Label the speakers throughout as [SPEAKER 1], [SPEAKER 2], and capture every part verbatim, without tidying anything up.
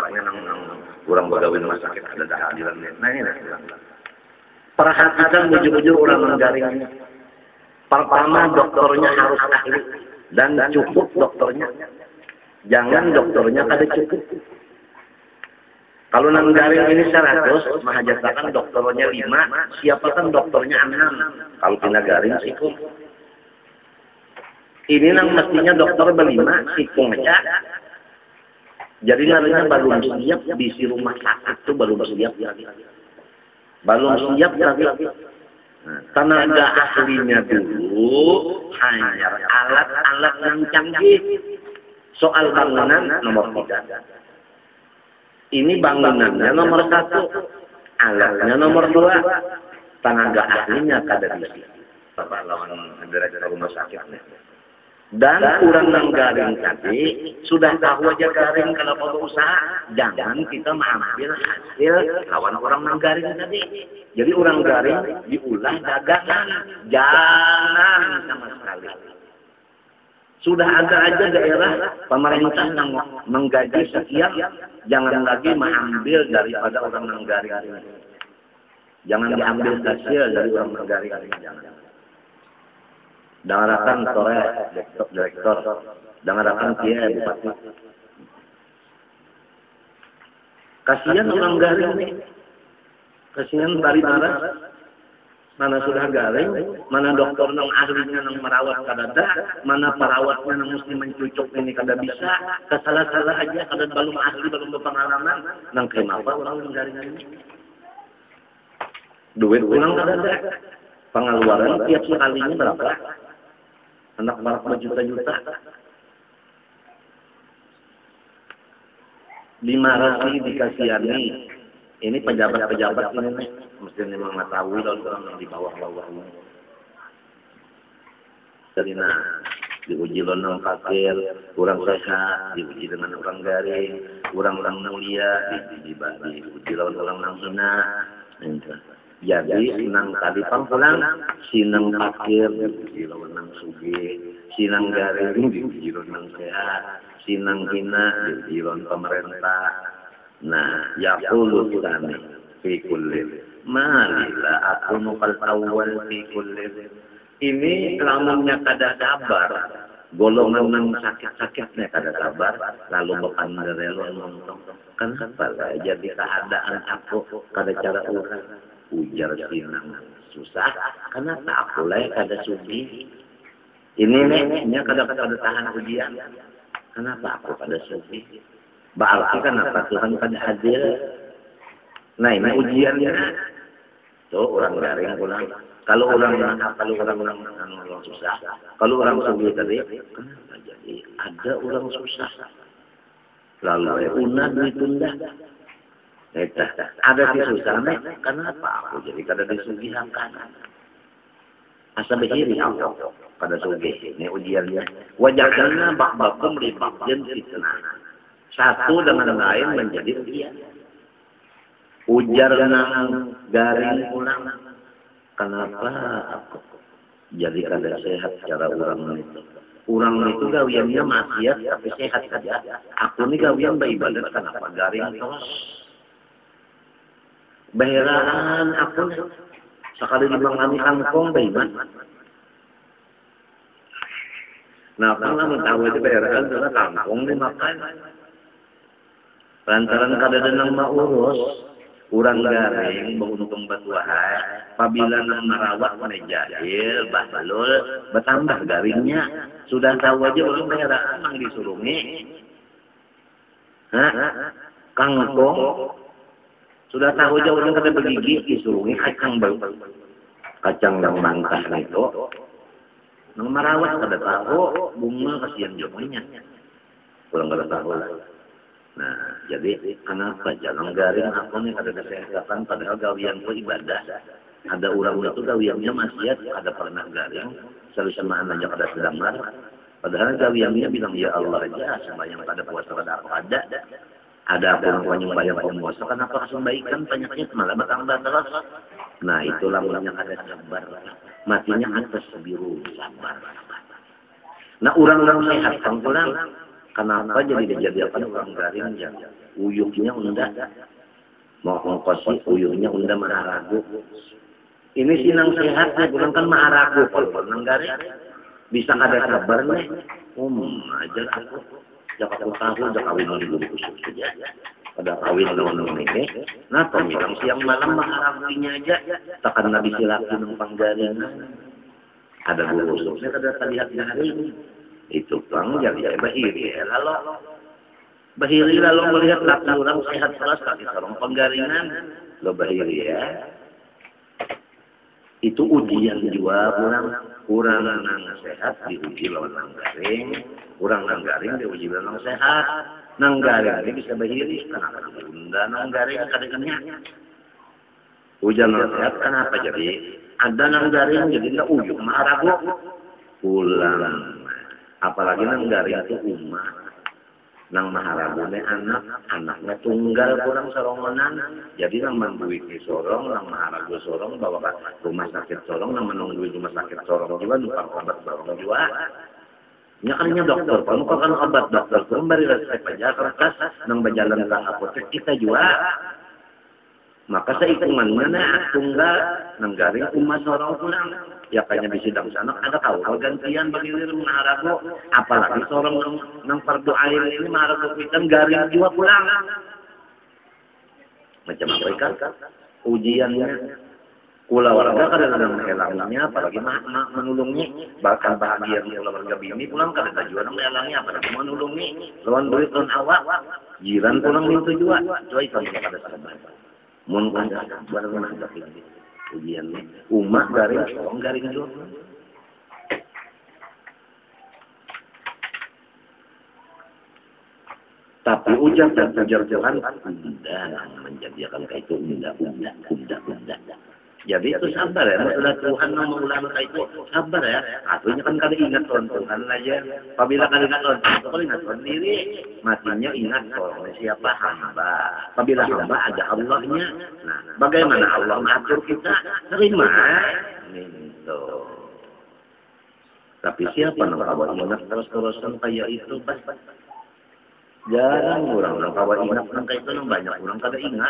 [SPEAKER 1] banyaknya nang, nang orang pegawai rumah sakit ada kehadiran. Nah ini perhatikan buju-buju orang menggaring. Pertama dokternya harus ahli dan cukup dokternya. Jangan dokternya kada cukup. Kalau nang garing ini seratus, mahajatakan dokternya lima, siapakan dokternya enam. Kalau pindah garing sikung. Ini nang mestinya dokter berlima, sikung aja. Jadi ngaruhnya belum siap di rumah sakit itu belum siap. Belum siap lagi. Nah, tenaga ahlinya dulu hanya alat-alat yang canggih. Soal bangunan nomor tiga. Ini bangunannya nomor satu, alatnya nomor dua, tenaga ahlinya kada bisa. Bapak lawan direktur rumah sakit. Dan kurang nang garing tadi sudah tahu aja garing kalau mau usaha, jangan kita mengambil hasil lawan orang nang garing tadi. Jadi orang garing diulah dagangan, jangan sama sekali. Sudah ada aja daerah pemerintah yang menggaji sekian, jangan lagi mengambil daripada orang nang garing ini. Jangan diambil hasil dari orang nang garing ini, jangan. Dangarakan sore direktur, direktur. Dangarakan kia bupati. Kasihan orang garing nih. Kasihan bari marah. Mana sudah garing, mana dokter nang ahlinya nang merawat kadada, mana perawatnya nang mesti mencucuk ini kada bisa, kesalah-salah aja kada belum ahli, belum berpengalaman, nang kenapa orang garing ini? Duit ulang kada ada. Pengeluaran tiap sekalinya berapa? Anak berapa juta-juta? Lima rasi dikasihani. Ini pejabat-pejabat ini nih, mesti memang mengetahui orang yang di bawah-bawah ini. Jadi nah, diuji lonong pakir, kurang sehat, diuji dengan orang garing, orang-orang mulia, diuji diuji lawan orang nang hina. Jadi sinang tadi pangpulang, sinang pakir, diuji lawan nang suge, sinang garing, diuji lawan nang sehat, sinang hina, diuji lawan pemerintah. Nah, yaqulu tsani fi kulli malila akunu kal awwal fi kulli. Ini lamunnya kada sabar, golongan nang sakit-sakitnya kada sabar, lalu bukan rela nonton. Kenapa lah jadi keadaan aku kada cara urang ujar sinang susah, kenapa aku lah kada sudi. Ini nih kada kada tahan ujian. Kenapa aku kada sudi? Berarti kan apa? Tuhan pada hadir. Nah ini ujiannya. Tuh orang garing pulang. Kalau orang kalau orang orang orang susah, kalau orang sulit tadi, kenapa jadi ada orang susah? Lalu unah ditunda. Ada di susah nih. Kenapa aku jadi kada disugihakan? Asa begini Allah pada sugih. Ini ujiannya. Wajahnya bak-bakum ribakjen fitnah. Satu dengan lain menjadi ujian. Ujar nang garing pulang. Kenapa aku jadi kada sehat cara orang itu? Orang itu gawiannya maksiat tapi sehat saja. Aku ini gawian beribadat kenapa garing terus? Bayaran aku sekali dimangani kangkong beriman. Nah, kalau tahu itu bayaran adalah kangkong dimakan. Lantaran kada nang maurus, urang garing beruntung batuahai, apabila nang merawat mana jahil, bahalul, bertambah garingnya. Sudah tahu aja orang bayaran nang disurungi. Hah? Kangkong. Sudah tahu aja orang kada bergigi disurungi kacang bau. Kacang yang mangkah itu. Nang merawat kada tahu, bunga kasihan jomonya. Orang kada tahu lah. Nah, jadi kenapa jalan garing aku nih ada kesehatan padahal gawian itu ibadah. Ada orang itu gawiannya maksiat, ada pernah garing, selalu semaan aja kada sedang marah. Padahal gawiannya bilang ya Allah aja, sembahyang pada puasa pada aku ada. Ada orang yang bayar puasa, kenapa kesembaikan banyaknya malah bertambah terus. Nah, itulah namanya kada sabar. Matinya atas biru sabar. Nah, orang-orang sehat pangkulang. Kenapa jadi dijadikan orang garing yang uyuhnya unda mau ngkosi uyuhnya unda maharagu. Ini sinang sehatnya bukan kan maharagu kalau nang garing bisa ada kabar nih. Um aja aku jak aku tahu jak kawin di bulu kusuk saja. Pada kawin lawan ini, nah pemilang siang malam maharagunya aja takkan nabi silaki nang panggaringan. Ada bulu kusuknya kada terlihat garing. Itu bang jadi bahiri lalu bahiri lalu melihat laki orang sehat terus kaki sarung penggaringan lo bahiri ya itu ujian juga kurang kurang nang sehat diuji lawan nang garing kurang nang garing diuji lawan nang sehat nang garing ini bisa bahiri kenapa bunda nang garing kadang-kadang ujian nang sehat kenapa jadi ada nang garing jadi nggak uyuh maharagu pulang. Apalagi nang garing itu umat nang maharagune anak anaknya tunggal kurang sorongonan jadi nang manduiki sorong nang maharagu sorong bawa ke rumah sakit sorong nang menunggu rumah sakit sorong juga numpang obat sorong juga nyakannya dokter kalau kan obat dokter kembali resep aja kertas nang berjalan ke apotek kita juga maka seikungannya nah tunggal nang garing umat sorong pulang ya kayaknya di sidang sana ada tahu gantian bagi diri maharagu apalagi seorang nang, nang fardu ain ini maharagu kita garing jiwa pulang macam apa ikan ujiannya kula warga kadang-kadang melangnya apalagi mah ma, menulungi bahkan bahagia keluarga bini pulang kadang juga melangnya apalagi menulungi lawan duit lawan awak jiran pulang itu juga coy kamu kada sabar mun kada sabar mana ini ujian umat garing sorong garing juga tapi ujar dan ujar Tuhan tidak menjadikan kayak itu tidak tidak tidak tidak jadi itu sabar ya maksudnya Tuhan mengulang kayak itu sabar ya artinya kan kali ingat Tuhan Tuhan aja apabila kali ingat Tuhan Tuhan kali ingat Tuhan diri matinya ingat Tuhan siapa hamba apabila hamba ada Allahnya nah bagaimana Allah mengatur kita terima itu tapi siapa yang kawan ingat terus-terusan kayak itu pas jarang orang yang kawan ingat kayak itu banyak orang kada ingat.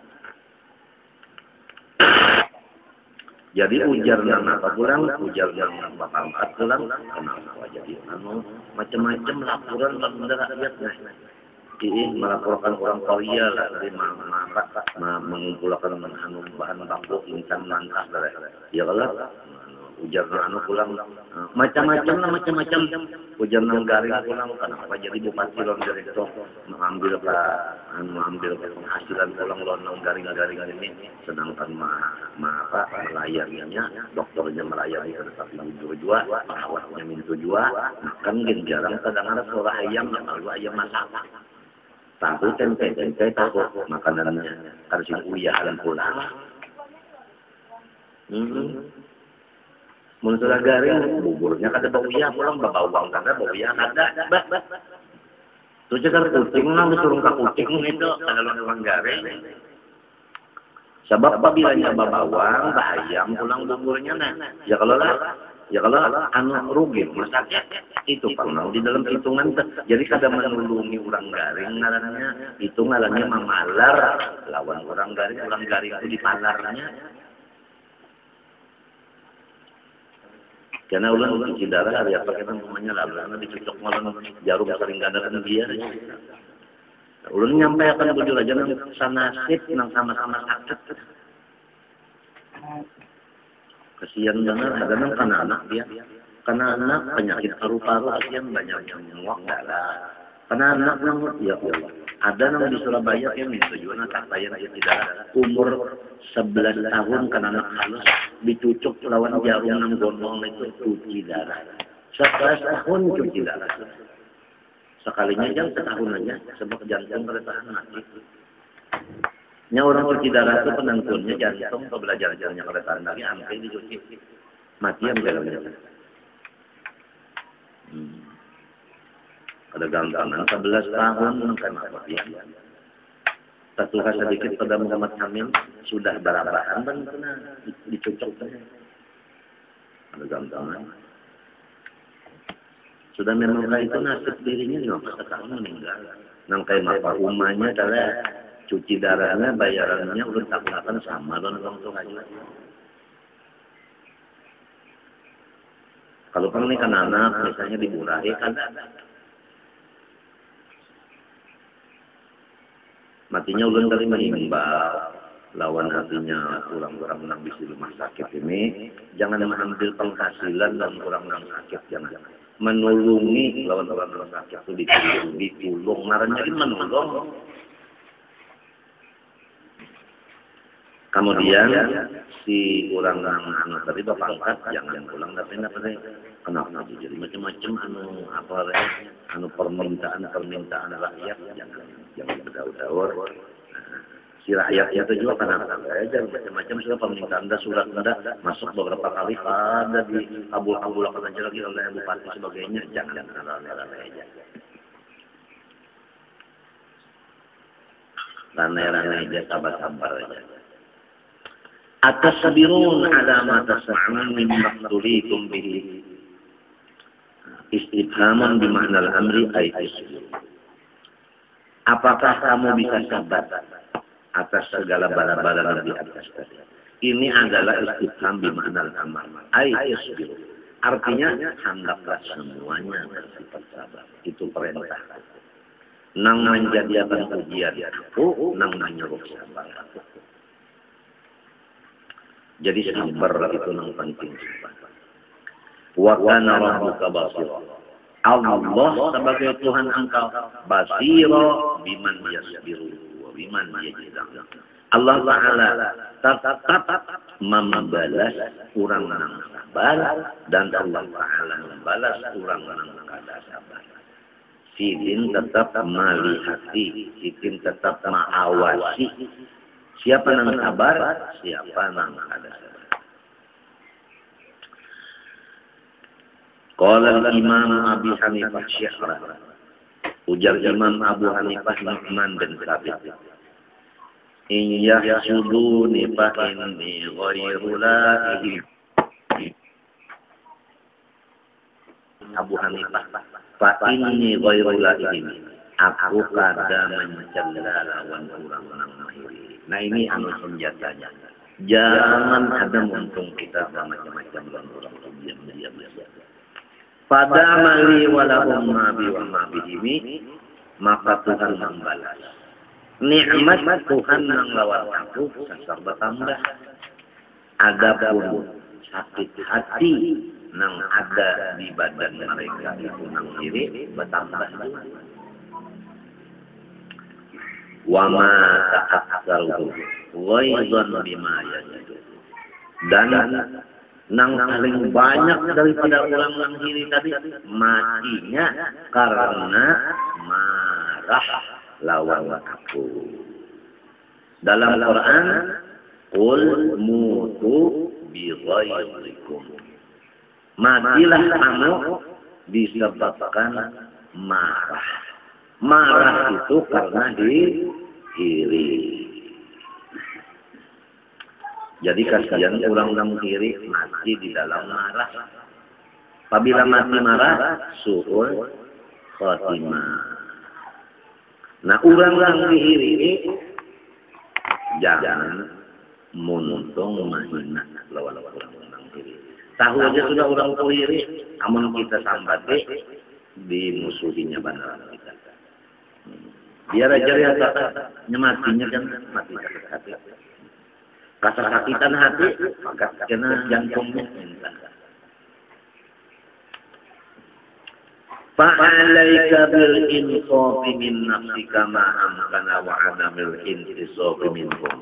[SPEAKER 1] Jadi ujar nang apa pulang, ujar nang bapak empat pulang, kenapa jadi anu macam-macam laporan kepada rakyatnya. Ini melaporkan orang Korea lah, dari mana mengumpulkan anu bahan baku insan langkah dari. Ya kalau ujar nang anu pulang, macam-macam lah macam-macam. Ujar nang garing pulang, kenapa jadi bupati lawan direktur mengambil ke mengambil penghasilan pulang lawan nang garing-garing ini, sedangkan mah ma apa melayaninya dokternya melayani tetapi mintu jua perawatnya mintu jua makan gen jarang kadang ada suara ayam lalu ayam masak tahu tempe tempe tahu makanannya harus uyahan pulang hmm. Mun sudah garing buburnya kada bau iya pulang bawa uang kada bau iya kada tuh cakar kucing nang disuruh ke kucing itu ada orang garing sebab apabila bawa bawang, bayam, pulang buburnya nah. Ya kalau lah, ya kalau anu rugi masaknya itu pernah di dalam hitungan. Jadi kadang menulungi orang garing ngarannya, itu ngarannya mamalar lawan orang garing, orang garing itu dipalarnya. Karena ulang cuci darah ada apa kita namanya lalu karena dicocok malam jarum sering gak ada dia. Ulun nyampaikan bujur aja nang sanasib nang sama-sama sakit. Kesian banget ada nang kana anak dia. Kana anak penyakit paru-paru kesian banyak yang muak darah. Kana anak nang ya Allah. Ada nang di Surabaya yang minta tujuan anak saya dia tidak umur sebelas tahun kana anak halus dicucuk lawan jarum nang gondong itu cuci darah. sebelas tahun cuci darah. Sekalinya jam setahun aja sebab jantung keretahan mati. Nya orang cuci darah itu penentunya jantung atau belajar jalannya keretahan lagi sampai dicuci mati yang dalamnya. Hmm. Ada gantangan sebelas tahun kenapa dia? Satu kali sedikit pada Muhammad Hamil sudah barabahan dan kena dicucuk saja. Ada gantangan. Sudah memang itu nasib dirinya lima belas tahun meninggal. Nang kayak mapa umahnya kalau cuci darahnya bayarannya udah tak sama dengan orang tua juga. Kalau kan ini kan anak misalnya dimurahi kan matinya ulun tadi mengimbau lawan hatinya orang-orang yang di rumah sakit ini jangan mengambil penghasilan dan orang-orang sakit jangan menolongi lawan orang-orang sakit itu ditolong ditolong marahnya ini menolong. Kemudian si orang anak tadi bapak angkat jangan pulang tapi nanti kenapa jadi macam-macam anu apa anu permintaan permintaan rakyat jangan jangan berdaur-daur. Si rakyat itu juga karena aja macam-macam sudah permintaan anda surat anda masuk beberapa kali ada di kabul-kabul aja lagi oleh bupati sebagainya jangan rame-rame aja. Rame-rame aja sabar-sabar aja. Atasbirun ala ma tasma'un min maqtulikum bihi. Istifhamun bi ma'na al-amri ay isbir. Apakah kamu bisa sabar atas segala bala-bala di atas tadi? Ini adalah istifham bi ma'na al-amr ay isbir. Artinya hendaklah semuanya bersifat sabar. Itu perintah. Nang menjadikan ujian aku, nang menyuruh sabar. Jadi sabar itu yang penting. Wa kana rabbuka basira. Allah sebagai Tuhan engkau basira biman yasbiru wa biman yajzam. Allah Ta'ala tetap membalas orang yang sabar dan Allah Ta'ala membalas orang yang kada sabar. Sidin tetap malihati, sidin tetap mengawasi. Siapa yang sabar, siapa yang ada sabar. Qala al-Imam Abi Hanifah Syi'rah. Ujar Imam Abu Hanifah Nu'man bin Thabit. In yahsuduni fa inni ghairu la'ihi. Abu Hanifah fa inni ghairu la'ihi. Aku kada mencela lawan orang-orang mahiri. Nah ini anu senjatanya. Jangan ada muntung kita macam-macam orang diam-diam saja. Pada mali walahum ma bi wa ma bihimi maka Tuhan membalas. Nikmat Tuhan yang lawan aku sasar bertambah. Adapun sakit hati yang ada di badan mereka itu nang diri bertambah juga. Wa ma ta'aksaruhu ghaizan bima yajid. Dan nang paling banyak daripada orang yang diri tadi matinya karena marah lawan aku. Dalam Quran qul mutu bi ghaizikum. Matilah kamu disebabkan marah. Marah itu karena iri. Jadi kasihan orang-orang iri mati di dalam marah. Apabila mati marah, su'ul khotimah. Nah, orang-orang iri ini jangan muntung mahina lawan orang-orang iri. Tahu aja sudah orang iri, amun kita sambati dimusuhinya benar kita. Biar aja ya nyematinya kan mati sakit hati. Kesakitan hati maka kena jantungnya minta. Fa'alaika bil insafi min nafsika ma amkana wa adamil intisafi minkum.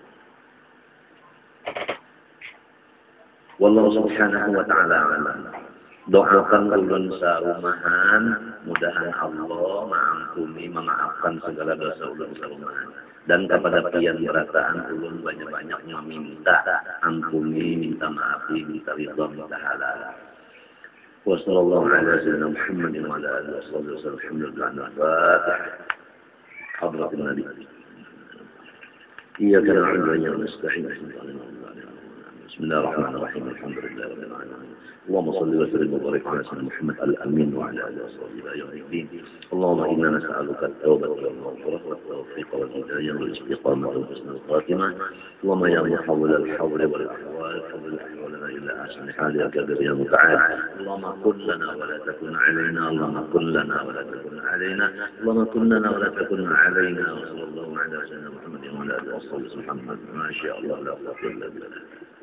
[SPEAKER 1] Wallahu subhanahu wa ta'ala alam. Doakan ulun sarumahan, mudahan Allah mengampuni, memaafkan segala dosa ulun sarumahan. Dan kepada pian berataan ulun banyak-banyaknya minta ampuni, minta maafi, minta ridha, minta halal. Wassallallahu ala sayyidina Muhammadin wa ala alihi wasallam. Alhamdulillah. Al-Fatihah. Hadratin Nabi. Iyyaka na'budu wa iyyaka nasta'in. بسم الله الرحمن الرحيم الحمد لله رب العالمين اللهم صل وسلم وبارك على سيدنا محمد الأمين وعلى آله وصحبه إلى يوم الدين اللهم إنا نسألك التوبة والمغفرة والتوفيق والهداية والاستقامة وحسن الخاتمة اللهم يا محول الحول والأحوال حول أحوالنا إلى أحسن حال يا كبير يا متعال اللهم كن لنا ولا تكن علينا اللهم كن لنا ولا تكن علينا اللهم كن لنا ولا تكن علينا وصلى الله على سيدنا محمد وعلى آله وصحبه محمد ما شاء الله لا قوة إلا بالله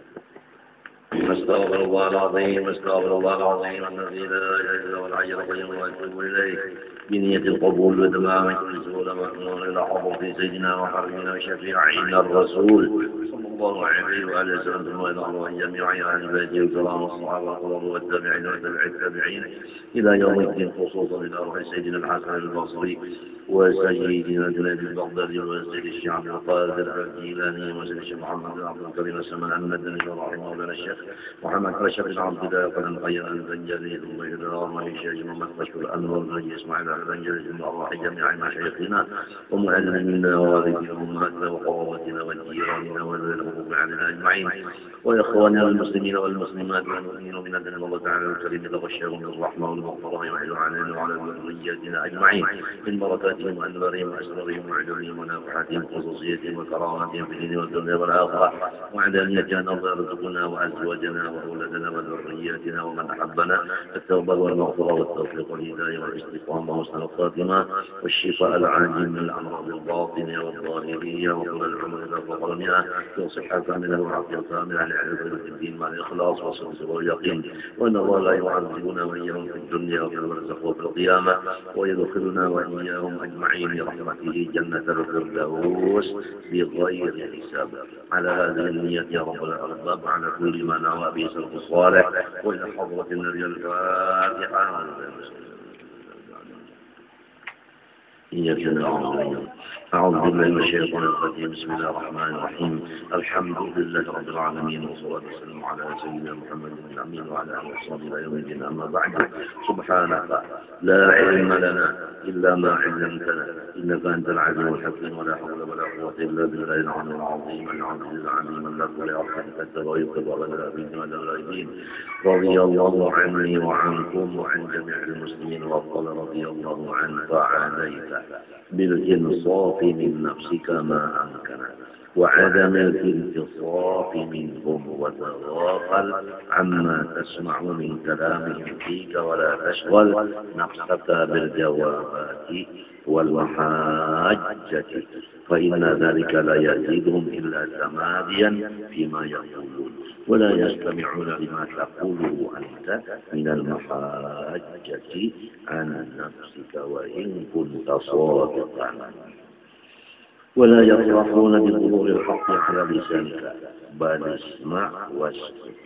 [SPEAKER 1] استغفر الله العظيم استغفر الله العظيم الذي لا اله الا هو الحي القيوم واتوب اليه بنية القبول وتمام كل سهولة مأمون إلى حضرة سيدنا وحبيبنا وشفيعنا الرسول صلى الله عليه وآله وسلم وإلى الله جميع أهل بيته وكرام الصحابة والتابعين وتبع التابعين إلى يوم الدين خصوصا إلى روح سيدنا الحسن البصري وسيدنا جنيد البغدادي وسيد الشيخ القادر الجيلاني وسيد الشيخ محمد بن عبد الكريم السمان المدني ورحمه الله الشيخ محمد رشد بن عبد الله قد خير البنجلي ثم إلى الله الشيخ محمد بشر أنور بن إسماعيل البنجلي ثم الله جميع مشايخنا ومعلمينا ووالدينا وأمهاتنا وقرابتنا وجيراننا والحقوق علينا أجمعين وإخواننا المسلمين والمسلمات والمؤمنين من أدنى الله تعالى الكريم تغشاهم بالرحمة والمغفرة ويحل علينا وعلى ذرياتنا أجمعين من بركاتهم وأنوارهم وأسرارهم وعلومهم ونفحاتهم وخصوصيتهم وكراماتهم في الدين والدنيا والآخرة وعدانيتنا الله يرزقنا وأزواجنا وأولادنا وذرياتنا ومن أحبنا التوبة والمغفرة والتوفيق والهداية والاستقامة وحسن الخاتمة والشفاء العاجل من الأمراض الباطنة والظاهرية وطول العمر إذا فقر المئة وصحة كاملة وعافية كاملة لعلم الدين مع الإخلاص والصدق واليقين وأن الله لا يعذبنا وإياهم في الدنيا وفي البرزخ وفي القيامة ويدخلنا وإياهم أجمعين برحمته جنة الفردوس بغير حساب على هذه النية يا رب الأرباب على كل ما نوى به سلف الصالح وإلى حضرة النبي الفاتحة إياك نعبد أعوذ بالله من الشيطان الرجيم بسم الله الرحمن الرحيم الحمد لله رب العالمين والصلاة والسلام على سيدنا محمد الأمين وعلى آله وصحبه إلى يوم الدين أما بعد سبحانك لا علم لنا إلا ما علمتنا إنك أنت العليم الحكيم ولا حول ولا قوة إلا بالله العلي العظيم العزيز العليم الذي لا يعرف التغيب ولا بين ولا غيبين رضي الله عني وعنكم وعن جميع المسلمين وقال رضي الله عنك عليك بالإنصاف من نفسك ما أمكن وعدم الانتصاف منهم وتغافل عما تسمع من كلامهم فيك ولا تشغل نفسك بالجوابات والمحاجة فإن ذلك لا يزيدهم إلا تماديا فيما يقولون ولا يستمعون لما تقوله أنت من المحاجة عن نفسك وإن كنت صادقا ولا يفرحون بظهور الحق على لسانك بل اسمع واسكت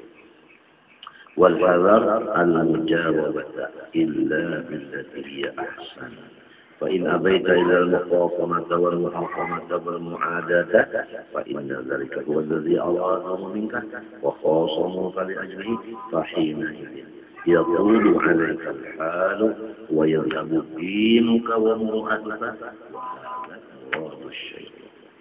[SPEAKER 1] والحذر المجاوبة إلا بالتي هي أحسن فإن أبيت إلى المخاصمة والمحاكمة والمعاداة فإن ذلك هو الذي أراده منك وخاصموك لأجله فحينئذ يطول عليك الحال ويذهب دينك ومرؤتك وهذا مراد الشيطان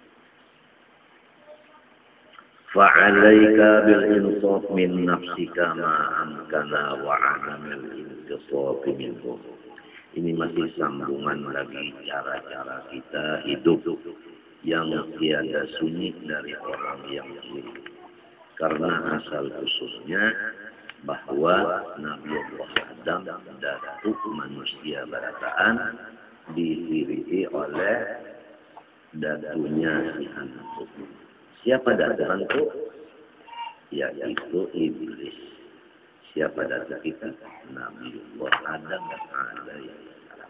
[SPEAKER 1] فعليك بالإنصاف من نفسك ما أمكن وعدم الانتصاف منهم. Ini masih sambungan lagi cara-cara kita hidup yang tiada sunyi dari orang yang kiri. Karena asal usulnya bahwa Nabi Allah Adam datuk manusia barataan didiri oleh datunya si hantu. Siapa datu hantu? Yaitu iblis. Siapa datu kita? Nabi Allah Adam alaihi.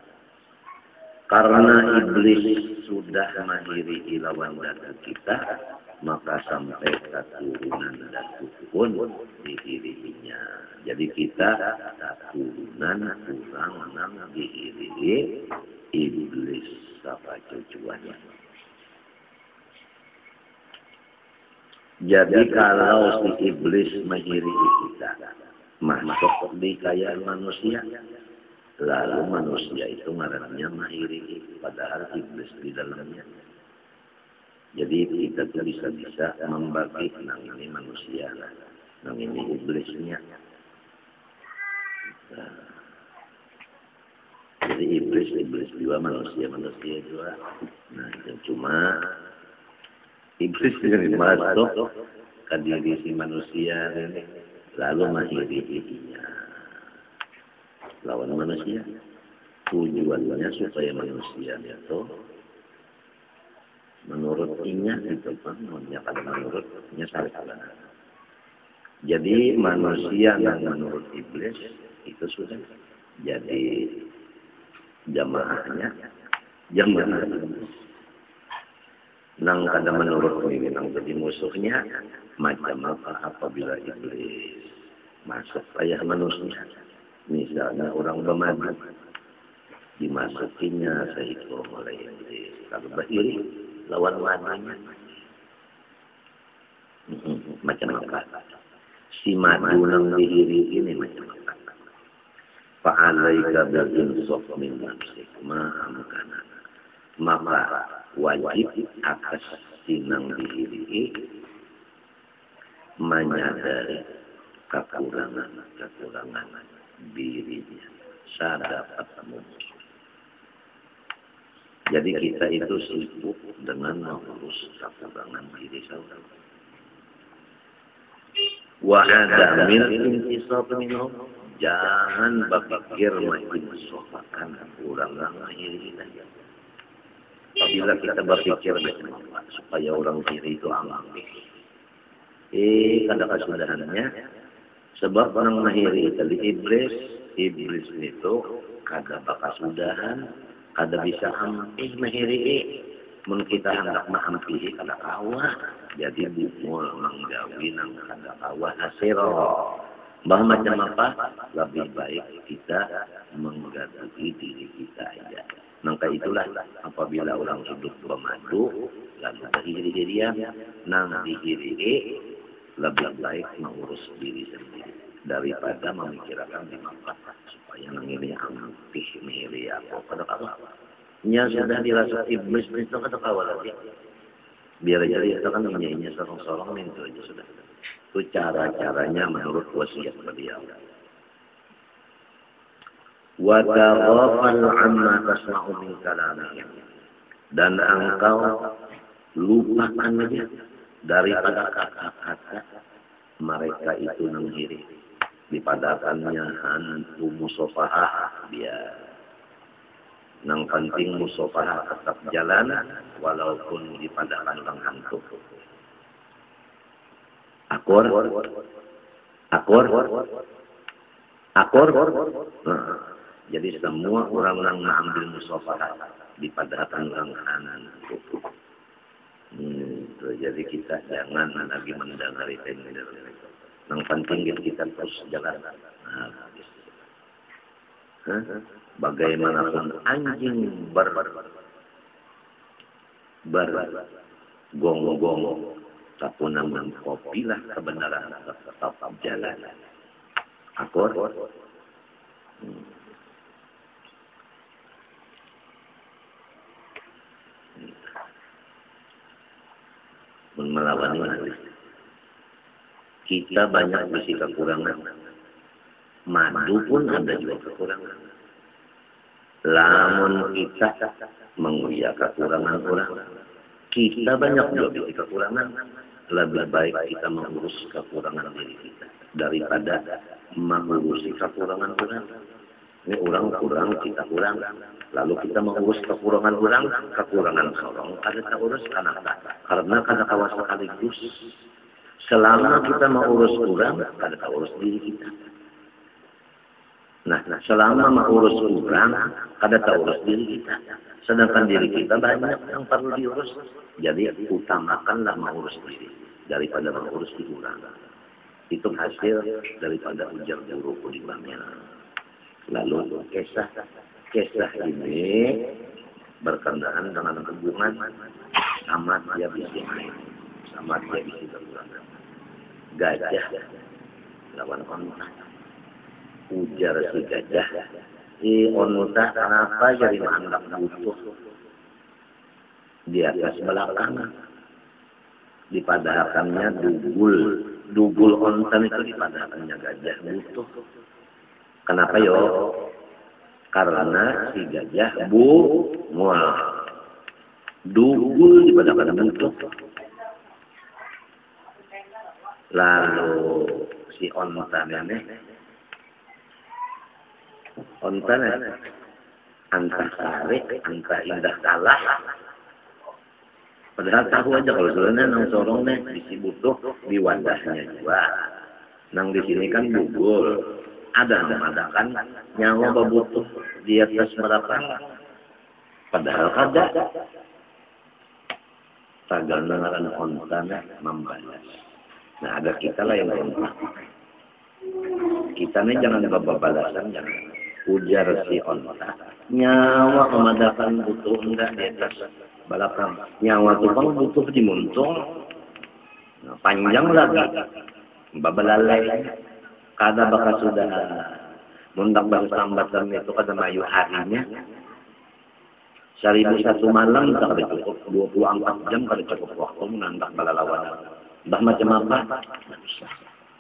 [SPEAKER 1] Karena iblis sudah menghiri lawan datu kita, maka sampai keturunan datu pun dihirinya. Jadi kita keturunan kurang nang dihiri iblis apa tujuannya. Jadi kalau si iblis menghiri kita, masuk di kaya manusia, lalu manusia itu ngarannya mahiri, padahal iblis di dalamnya. Jadi kita tuh bisa-bisa membagi nang ini manusia, nang ini iblisnya. Nah, jadi iblis, iblis juga manusia, manusia juga. Nah, cuma iblis yang masuk ke diri si manusia ini, lalu menghirinya lawan manusia. Tujuannya supaya manusia itu menurut inya itu kan, pada menurutnya salah. Jadi manusia yang menurut iblis itu sudah jadi jamaahnya, jamaah iblis. Nang kada menurut ini, nang jadi musuhnya, macam apa apabila iblis masuk ayah manusia. Misalnya orang bermadu, dimasukinya seekor oleh iblis. Kalau bahiri, lawan madunya. Macam apa? Si madu nang dihiri ini macam apa? Fa'alaika bil-insaf min nafsik ma'amkana. Maka wajib atas sinang dihiri menyadari kekurangan-kekurangan dirinya. Sadapat musuh. Jadi kita itu sibuk dengan mengurus kekurangan diri saudara. Wa adamil intisab minhum. Jangan berpikir menginsofakan kekurangan diri kita. Apabila kita berpikir supaya orang diri itu aman. Eh, kada kesudahannya sebab orang mahiri tadi iblis, iblis itu kada bakasudahan. Kada bisa ampih mahiri, mun kita hendak mahampihi kada kawah, jadi bukul manggawi nang kada kawah asiro. Bah macam apa? Lebih baik kita mengganti diri kita aja. Maka itulah apabila orang hidup bermadu, lalu dihiri-hirian, nang dihiri lebih baik mengurus diri sendiri daripada memikirkan di mata supaya nang ini ampih mihiri aku pada Allah. Nya sudah dirasa iblis itu kata kawal lagi. Biar jadi itu kan menyanyinya sorong-sorong itu aja sudah. Itu cara-caranya menurut wasiat beliau. Wa taghafal amma tasma'u min kalamihim. Dan engkau lupakan aja daripada kata-kata mereka itu menghiri. Dipadakannya hantu musofahah biar nang penting musofahah tetap jalan walaupun dipadakan orang hantu. Akur, akur, akur. Nah, jadi semua orang yang mengambil musofahah dipadakan orang hantu. Hmm, jadi kita jangan lagi mendengar itu. Yang penting kita terus jalan. Nah, bagaimanapun anjing ber bergonggong, tapi namun kopilah kebenaran tetap jalan. Akur. Hmm. Melawan ini. Kita banyak bisi kekurangan. Madu pun ada juga kekurangan. Lamun kita menguya kekurangan orang, kita banyak juga bisi kekurangan. Lebih baik kita mengurus kekurangan diri kita daripada mengurusi kekurangan orang. Ini orang kurang, kita kurang. Lalu kita mengurus kekurangan orang, kekurangan seorang. Kada kita urus karena karena kada kawas sekaligus. Selama kita mengurus orang, kada kita urus diri kita. Nah, selama mengurus orang, kada kita urus diri kita. Sedangkan diri kita banyak yang perlu diurus. Jadi utamakanlah mengurus diri daripada mengurus di orang. Itu hasil daripada ujar guruku di Bamel. Lalu kisah kisah ini berkenaan dengan hubungan sama dia bisi air, sama dia bisi kekurangan. Gajah lawan onta. Ujar si gajah, si onta kenapa jadi menganggap butuh di atas belakangan? dipadahakannya dugul. Dugul ontan itu dipadahakannya gajah butuh. Kenapa yo? Karena si gajah bungul. Dugul dipadahakan butuh. Lalu si ontan ini, ontan ini, antah tarik, antah indah kalah. Padahal tahu aja kalau sebenarnya nang sorongnya isi butuh di wadahnya juga. Nang di sini kan bugul. Ada memadakan nyawa babutuh di atas berapa? Padahal kada. Tagal nangaran ontana membalas. Nah ada kita lah yang onta. Kita nih jangan babalasan, jangan ujar si onta. Nyawa memadakan butuh enggak di atas balapan. Nyawa tukang butuh dimuntung. Nah, panjang lagi. Babalalai. Kada bakal sudah mundak bahasa sambatan itu kada mayu harinya. Seribu satu malam tak ada cukup. Dua puluh empat jam kada cukup waktu menandak balalawan. Dah macam apa? Bisa.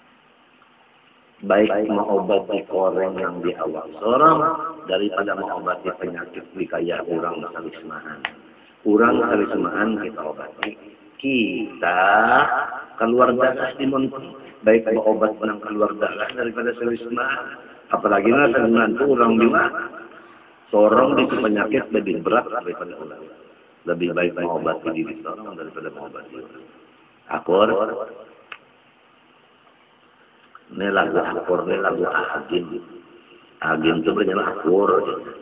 [SPEAKER 1] Baik mengobati koreng yang di awal sorong daripada mengobati penyakit likaya orang kalismahan. Kurang kalismahan kita obati. Kita keluar darah di muntung. Baik berobat menang keluar darah daripada kalismahan. Apalagi nanti nanti orang juga sorong di penyakit lebih berat daripada orang. Lebih baik mengobati diri sorong daripada mengobati orang. Akur. Ini lagu akur, ini lagu agim. Agim itu bernyala akur.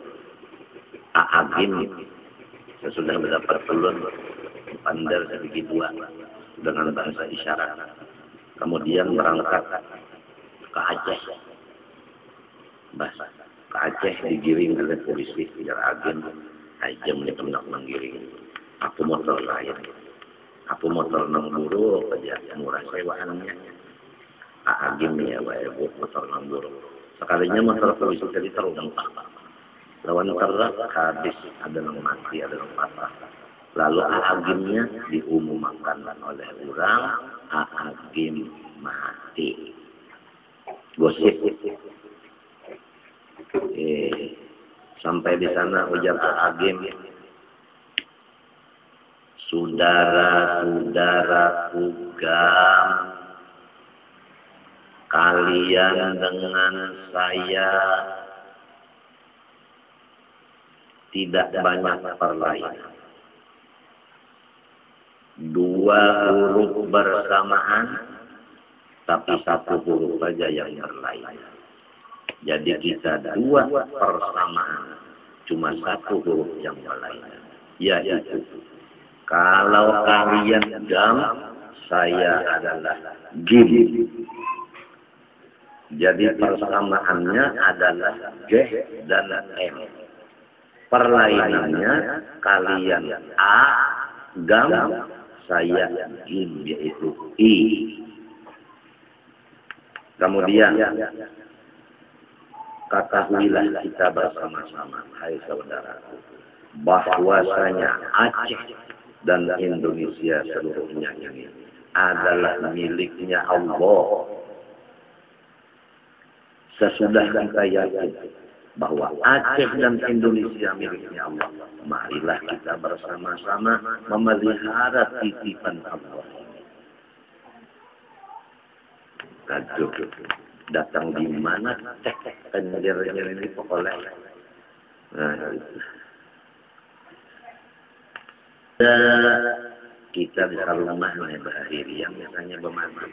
[SPEAKER 1] Agim. Saya sudah mendapat pelun pandar sedikit dua dengan bahasa isyarat. Kemudian berangkat ke Aceh. Bahasa ke Aceh digiring oleh polisi kejar agen. Ajem ini hendak menggiring. Aku motor lain. Aku motor nang buru aja murah sewaannya. Agim ya, wae motor nang buru. Sekalinya motor polisi jadi terundang pak. Lawan terak habis ada yang mati, ada yang patah. Lalu agimnya diumumkan oleh orang, agim mati. Gosip. Eh, sampai di sana ujar agim. Saudara-saudaraku gam, kalian dengan saya tidak banyak perlainan. Dua huruf bersamaan, tapi satu huruf saja yang berlainan. Jadi kita dua persamaan, cuma satu huruf yang berlainan. Yaitu, kalau kalian gam, saya adalah gim. Jadi persamaannya adalah G dan M. Perlainannya kalian A, gam, saya gim, yaitu I. Kemudian ketahuilah kita bersama-sama, hai saudaraku, bahwasanya Aceh dan Indonesia seluruhnya ini adalah miliknya Allah. Sesudah kita yakin bahwa Aceh dan Indonesia miliknya Allah, marilah kita bersama-sama memelihara titipan Allah ini. Gaduh, datang di mana cek penjarinya ini pokoknya. Nah, itu. Kita di rumah berakhir yang misalnya bermandi.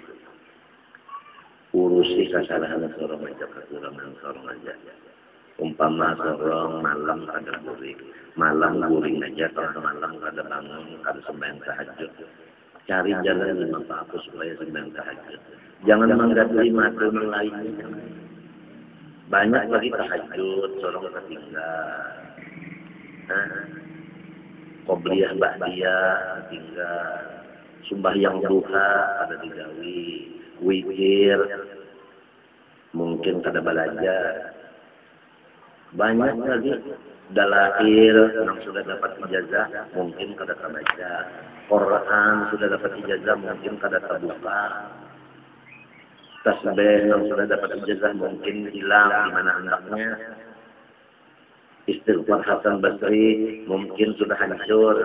[SPEAKER 1] Urusi kesalahan seorang aja, kekurangan seorang aja. Umpama seorang malam kada guring, malam guring aja, kalau malam kada bangun, kada sembahyang tahajud. Cari jalan lima apa supaya sembahyang tahajud. Jangan menggadui madu lainnya. Banyak lagi tahajud, seorang ketinggal. Nah, qobliyah ba'diyah tinggal. Sembahyang duha ada digawi. Witir mungkin kada belajar, banyak lagi Dalail yang sudah dapat ijazah mungkin kada terbaca. Quran sudah dapat ijazah mungkin kada terbuka. Tasbih yang sudah dapat ijazah mungkin hilang di mana hendaknya. Istighfar Hasan Basri mungkin sudah hancur.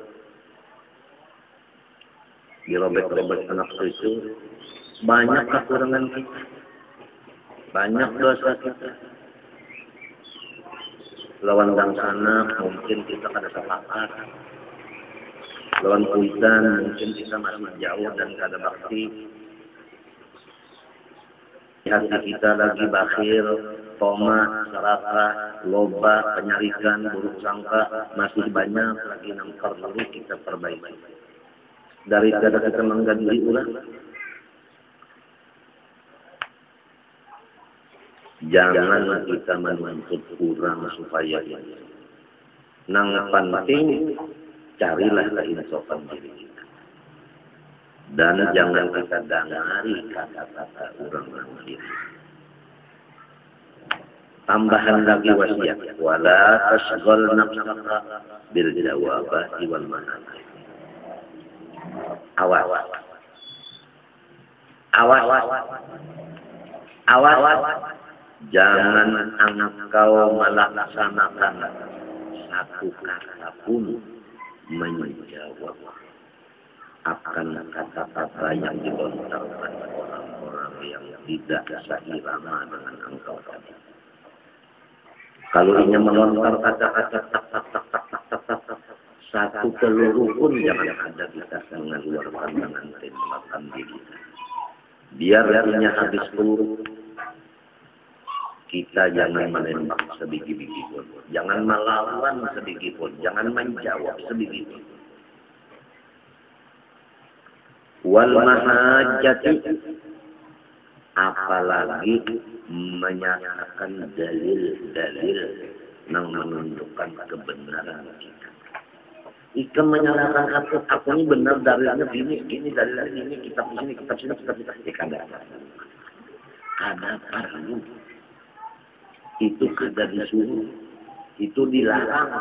[SPEAKER 1] Dirobek-robek anak itu. Banyak kekurangan kita. Banyak dosa kita. Lawan sana mungkin kita kada sepakat. Lawan kuitan mungkin kita masih jauh dan kada bakti. Hati kita lagi bakhil, toma, serakah, loba, penyarikan, buruk sangka, masih banyak lagi yang perlu kita perbaiki. Daripada kita mengganti ulah, jangan kita menuntut kurang supaya ini. Nang penting, carilah keinsafan diri kita. Dan jangan kita dengari kata-kata orang lain. Tambahan lagi wasiat, wala tasghal nafsaka bil jawabati wal manaqib. Awas. Awas. Awas. Jangan engkau melaksanakan satu kata pun menjawab akan kata-kata yang dilontarkan orang-orang yang tidak seirama dengan engkau tadi. Kalau ingin melontar kata-kata tak tak tak tak tak tak tak tak satu peluru pun jangan ada kita mengeluarkan dengan tembakan diri. Biar hatinya habis peluru. Kita jangan menembak sebiji-biji pun. Jangan melawan sebiji pun. Jangan menjawab sebiji pun. Wal mahajati. Apalagi menyatakan dalil-dalil yang menunjukkan kebenaran kita. Ikan menyalahkan aku, aku ini benar dalilnya gini, gini, dalilnya gini, kitab sini, kitab sini, kitab sini. Ikan ada. Ada perlu. Itu kada disuruh, itu dilarang.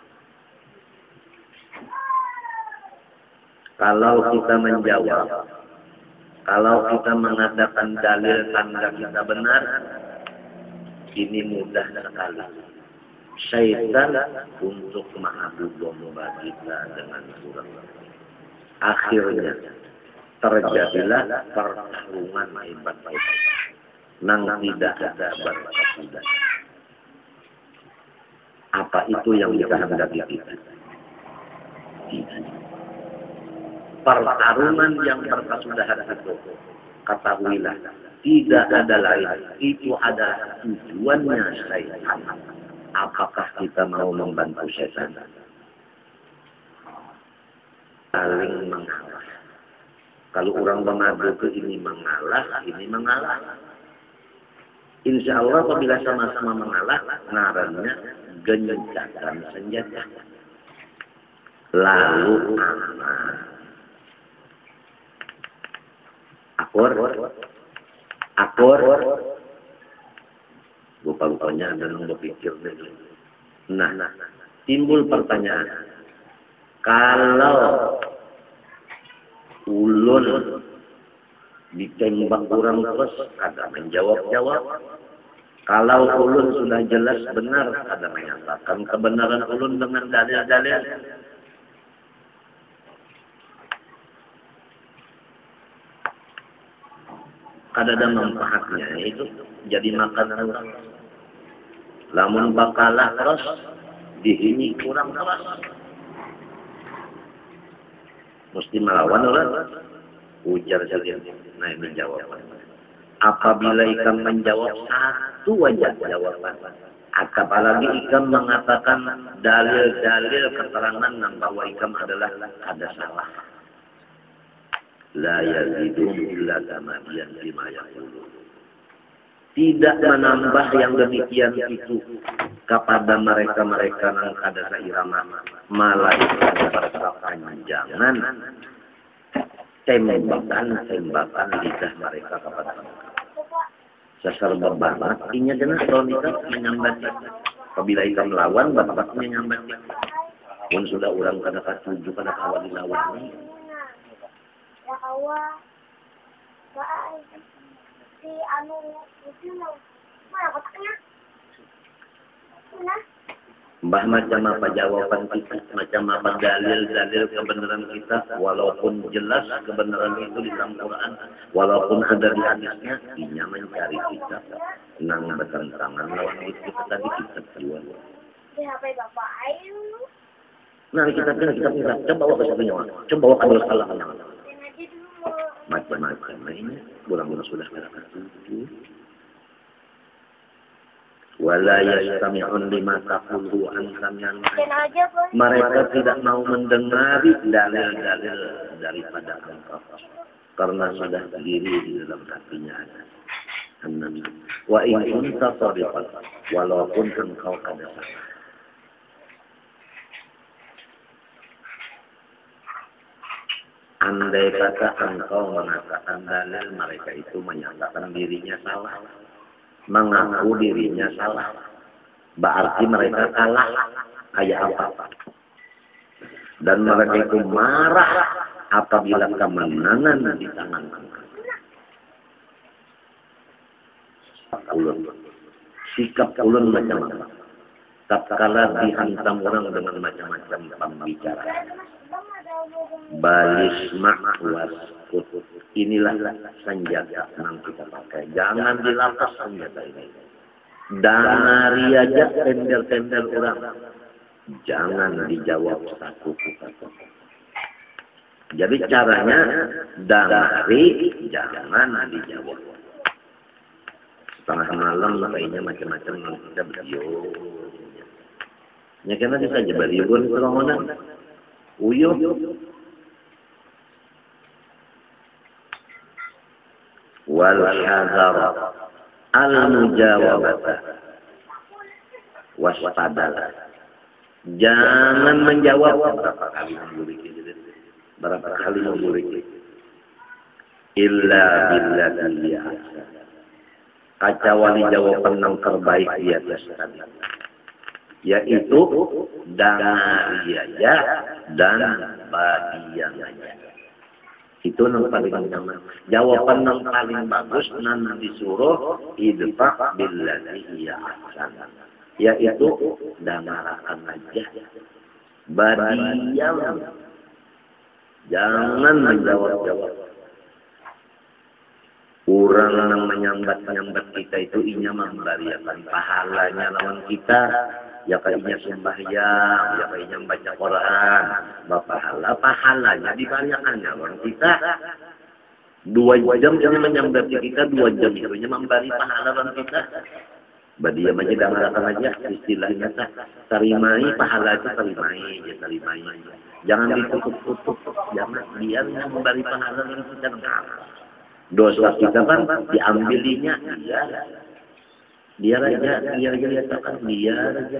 [SPEAKER 1] Kalau kita menjawab, kalau kita mengadakan dalil tanda kita benar, ini mudah sekali. Syaitan untuk mengadu domba kita dengan surat. Akhirnya terjadilah pertarungan hebat-hebat. Nang tidak ada berkesudahan. Apa itu yang dikehendaki kita? Tidak. Pertarungan yang berkesudahan itu, ketahuilah, tidak ada lain. Itu ada tujuannya syaitan. Apakah kita mau membantu syaitan? Saling mengalah. Kalau orang mengadu ke ini mengalah, ini mengalah. Insya Allah apabila sama-sama mengalah, ngarannya gencatan senjata. Lalu aman. Akur, akur. Lupa-lupanya ada yang berpikir dulu. Nah, timbul pertanyaan. Kalau ulun ditembak orang terus, kada menjawab-jawab. Kalau ulun sudah jelas benar, kada menyatakan kebenaran ulun dengan dalil-dalil. Kada ada manfaatnya, itu jadi makanan orang. Lamun bakalah terus, dihini kurang terus. Mesti melawan orang. Ujar saja. Nah ini jawaban. Apabila ikan menjawab satu aja jawaban. Apalagi ikan mengatakan dalil-dalil keterangan bahwa ikan adalah ada salah. La yazidun illa kama bima yaqulun. Tidak menambah yang demikian itu kepada mereka-mereka yang kada seirama, malah ada perpanjangan tembakan-tembakan lidah mereka kepada mereka. Seserba banget, inya jelas kalau kita menyambat. Apabila ikam melawan, bapaknya nyambat. Pun sudah orang kada katuju kada kawan dilawan ni.
[SPEAKER 2] Ya kawa. Baay. Si anu itu mau. Mana kotaknya? Mana?
[SPEAKER 1] Mbah macam apa jawaban kita, macam apa dalil-dalil kebenaran kita, walaupun jelas kebenaran itu di dalam Quran, walaupun ada di hadisnya, inya mencari kita, nang bertentangan lawan itu kita tadi kita jual.
[SPEAKER 2] Di H P bapak ayo.
[SPEAKER 1] Nah kita pilih kita pilih, coba bawa ke satunya, coba bawa ke dua salah kan?
[SPEAKER 2] Ngaji dulu.
[SPEAKER 1] Macam-macam lainnya, bulan-bulan sudah kita tujuh. Wala yastami'un lima taqulu antam yang mereka tidak mau mendengari dalil-dalil daripada engkau karena sudah diri di dalam hatinya ada. Wa in kunta shadiqan walaupun engkau kada salah. Andai kata engkau mengatakan dalil mereka itu menyatakan dirinya salah. Mengaku dirinya salah, berarti mereka kalah kayak apa? Dan mereka itu marah apabila kemenangan di tangan mereka. Ulun, sikap ulun macam apa? Tatkala dihantam orang dengan macam-macam pembicaraan, balis makwas. Inilah senjata yang kita pakai. Jangan dilapas senjata ini. Dangari aja tender-tender orang. Jangan dijawab satu kata. Jadi caranya dangari, jangan dijawab. Setengah malam kayaknya macam-macam kita beliau. Ya karena bisa aja beliau kerongonan. Uyuh. Wal hadar al mujawabata waspadalah, jangan menjawab berapa kali memiliki berapa kali memiliki illa billati ahsan, kecuali jawaban yang terbaik di atas tadi, yaitu dangari aja dan bagian aja. Itu yang paling nyaman. Jawaban yang paling bagus nan disuruh idfa billati hiya ahsan. Yaitu dangarakan aja. Badiam. Jangan menjawab-jawab. Orang yang menyambat-nyambat kita itu inya memberiakan pahalanya lawan kita. Ya kayaknya sembahyang, ya kayaknya baca Quran, pahala pahalanya dibanyakannya orang kita. Dua jam ini menyambati kita, dua jam itu memberi pahala orang kita. Badia aja dangarakan aja istilahnya tak tarimai pahala itu tarimai aja tarimai aja. Jangan ditutup-tutup, jangan biar memberi pahala orang kita. Dosa kita kan diambilinya dia. Dia aja, dia aja lihatkan dia aja.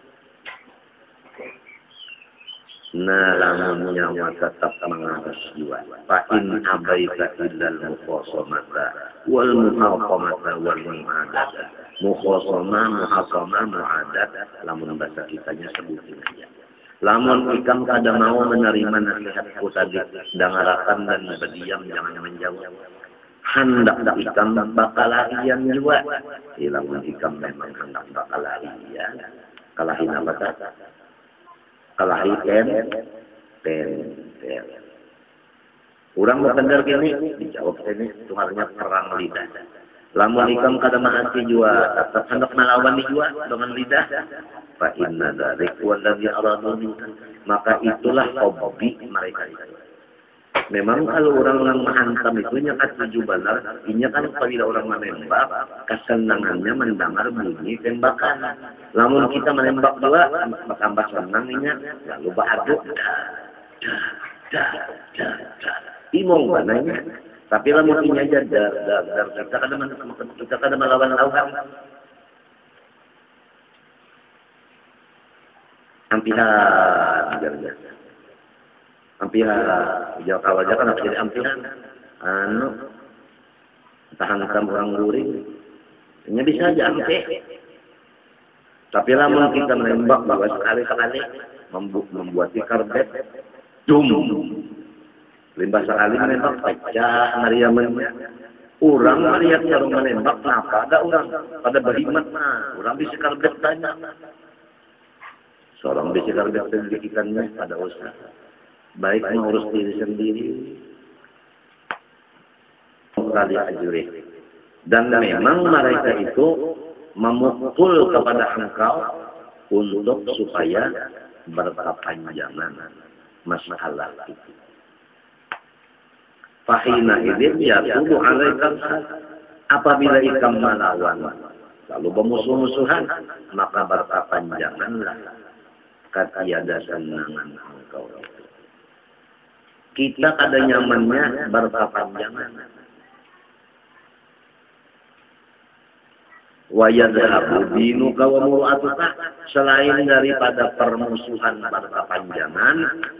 [SPEAKER 1] Nah, lamun nyawa tetap mengaras jiwa. Fa in abaita illal mukhasamata wal muhaqamata wal mu'adat. Mukhasama, muhaqama, mu'adat. Lamun bahasa kitanya sebutin aja. Lamun ikam kada mau menerima nasihatku tadi, dangarakan dan berdiam, jangan menjawab. Hendak ikam bakal larian juga. Ilamun ikam memang hendak bakal larian. Kalahin apa tak? Kalahi ten, ten, ten. Orang benar gini, dijawab ini Tuhannya perang lidah. Lamun ikam kada mahati juga, tetap hendak melawan juga dengan lidah. Fa inna dzalik wallazi aradu minka. Maka itulah hobi mereka itu. Memang kalau orang yang menghantam itu nyakat tujuh benar, ini kan apabila orang menembak, kesenangannya mendengar bunyi tembakan. Lamun kita menembak juga, tambah senangnya, lalu beradu, dah, dah, dah, dah, dah. Imong bananya. Tapi lamun ini aja, dah, dah, dah, kita kadang kita kadang melawan lawan. Ampihan, biar-biar. Ampihan, jauh kalau aja kan jadi ampihan. Anu, tahan kam orang luring. Ini bisa aja ampe. Tapi lamun kita menembak bahwa sekali-sekali membuat karbet, dum. Limbah sekali menembak pecah Mariamannya. Orang melihat orang menembak, kenapa ada orang pada berhikmat, nah, orang bisa karbet tanya. Seorang bisa karbet pendidikannya pada usaha. Baik mengurus diri sendiri. Kali ajuri. Dan memang mereka itu memukul kepada engkau untuk supaya berkepanjangan masalah itu. Fahina idin ya tubuh alaikam apabila ikam melawan lalu bermusuh-musuhan maka berkepanjanganlah katiada senangan engkau itu. Kita kada nyamannya berkepanjangan. Wa yadhabu dinuka wa mu'atuka, selain daripada permusuhan berkepanjangan,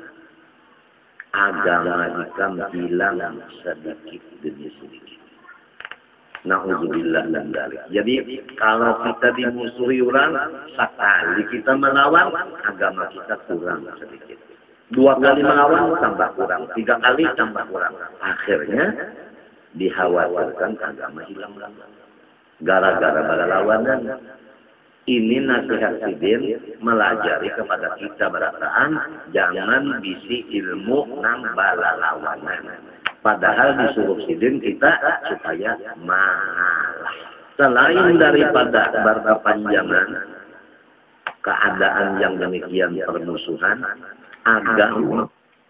[SPEAKER 1] agama ikam hilang sedikit demi sedikit. Na'udzubillah dan dalik. Jadi kalau kita dimusuhi orang, sekali kita melawan, agama kita kurang sedikit. Dua kali melawan tambah kurang, tiga kali tambah kurang. Akhirnya dikhawatirkan agama hilang. Gara-gara berlawanan. Ini nasihat Sidin melajari kepada kita berataan, jangan bisi ilmu nang balalawanan. Padahal disuruh Sidin kita supaya malah. Selain daripada berkepanjangan keadaan yang demikian permusuhan, agama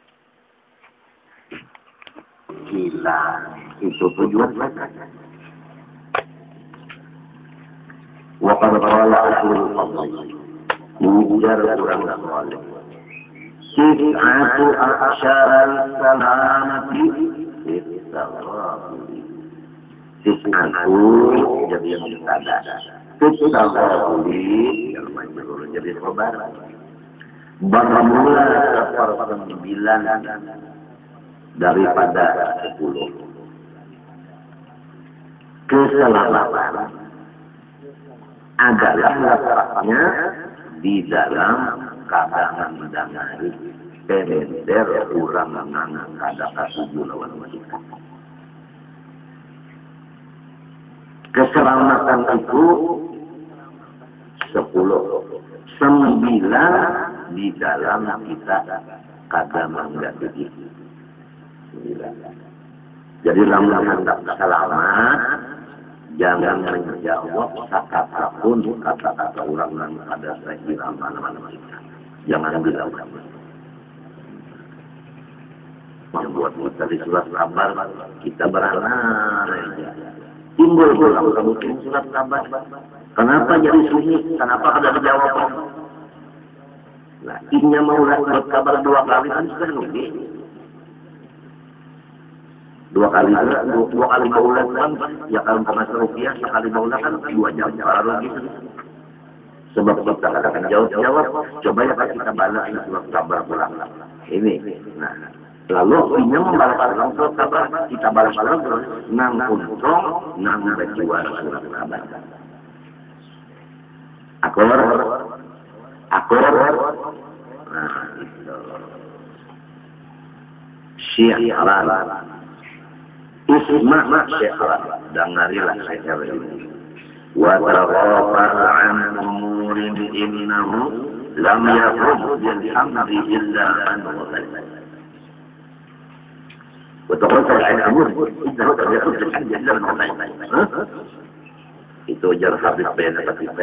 [SPEAKER 1] gila itu tujuan mereka. Waqad qala ahlul fadl mujar kurang saleh sifatu al-asyar salamati istaghraqi sifatu jadi yang ada istaghraqi yang majrur jadi khabar bermula sembilan daripada sepuluh keselamatan adalah letaknya di dalam kadangan mendangari pementer urang mengangan kada kasuju lawan wanita. Keselamatan itu sepuluh, sembilan di dalam kita kada mengganti. Jadi lamun hendak selamat, jangan menjawab kata-kata pun kata-kata orang yang ada sekira mana-mana kita. Jangan dilakukan. Membuat kita di surat kabar kita beranak. Timbul pulang kemudian surat kabar. Kenapa jadi sunyi? Kenapa ada jawaban? Nah, innya mau buat kabar dua kali kan sudah rugi. Dua kali dua, dua kali baulan kan ya kalau pengas rupiah sekali baulan kan dua jam baru gitu. Sebab kita katakan jawab jawab coba ya kita balas surat kabar pulang ini. Nah lalu ini membalas surat kabar kita balas balas nang untung nang berjual surat kabar. Akor akor nah itu syiaran. Isma' syi'ran, dengarilah syi'ran ini. Wa taghafar an umurin innahu lam yakun bil hamdi illa an ghafar. Wa taghafar an umurin innahu lam yakun bil hamdi illa an ghafar. Itu jar habis bayana patipe.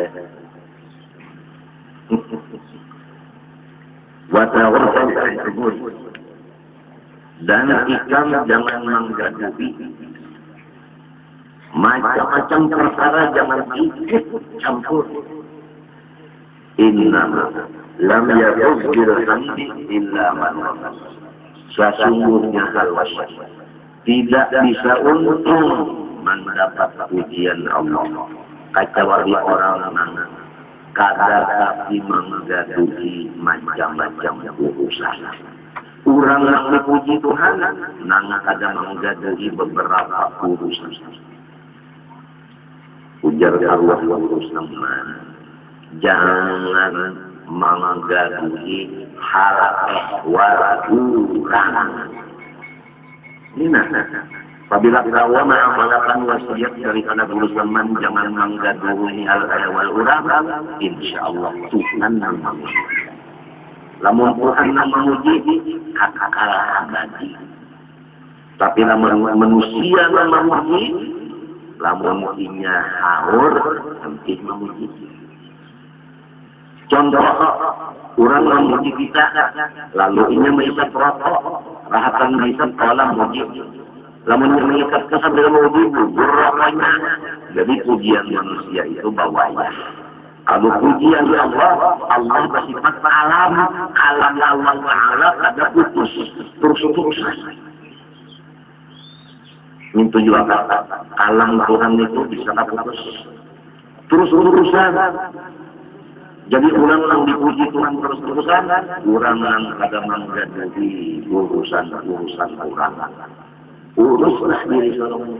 [SPEAKER 1] Wa taghafar an umurin dan ikam jangan menggaduhi macam-macam perkara, jangan ikut campur. Inna lam yaruz bil hamdi illa man wafas. Sesungguhnya hal wasat tidak bisa untung mendapat pujian Allah kecuali orang yang kadar tapi menggaduhi macam-macam urusan. Orang yang dipuji Tuhan, nang kadang menggaduhi beberapa urusan. Ujar Allah urus nama jangan menggaguhi hal ehwal orang. Ini nah, apabila kau mengamalkan wasiat daripada guru zaman, jangan menggaguhi hal ehwal orang, insya Allah Tuhan yang memuji. Lamun Tuhan yang memuji, kakak abadi. Tapi lamun manusia yang memuji, lamun inya haur, nanti memuji. Contoh, orang memuji kita, lalu inya mengikat rokok, rahatan mengikat kolam muji. Lamun mengikat kesambil muji, gugur rokoknya. Jadi pujian manusia itu bawahnya. Kalau pujian Allah, Allah bersifat alam, alam Allah Ta'ala ada putus, terus-terusan. Itu juga kata, alam Tuhan itu bisa putus, terus-terusan. Jadi orang yang dipuji Tuhan terus-terusan, orang yang ada menggaduhi urusan-urusan orang. Uruslah diri seorang.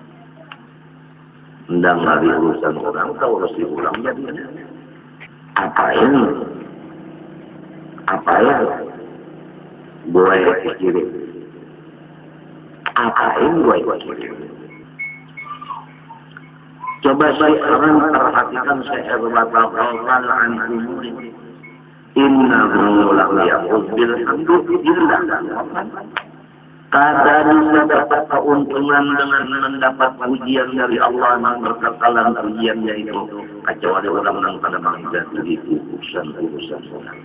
[SPEAKER 1] Ndang lari urusan orang, kau urus di ulang jadi. Apa ini? Apa ya? Boleh pikirin. Apa ini boleh pikirin? Coba saya orang perhatikan saya berbatal anhum. Innahu lam yaqul bil hamdu illa kadang mendapat keuntungan dengan mendapat pujian dari Allah yang berkekalan pujiannya itu kecuali orang yang pada menjadi urusan-urusan orang.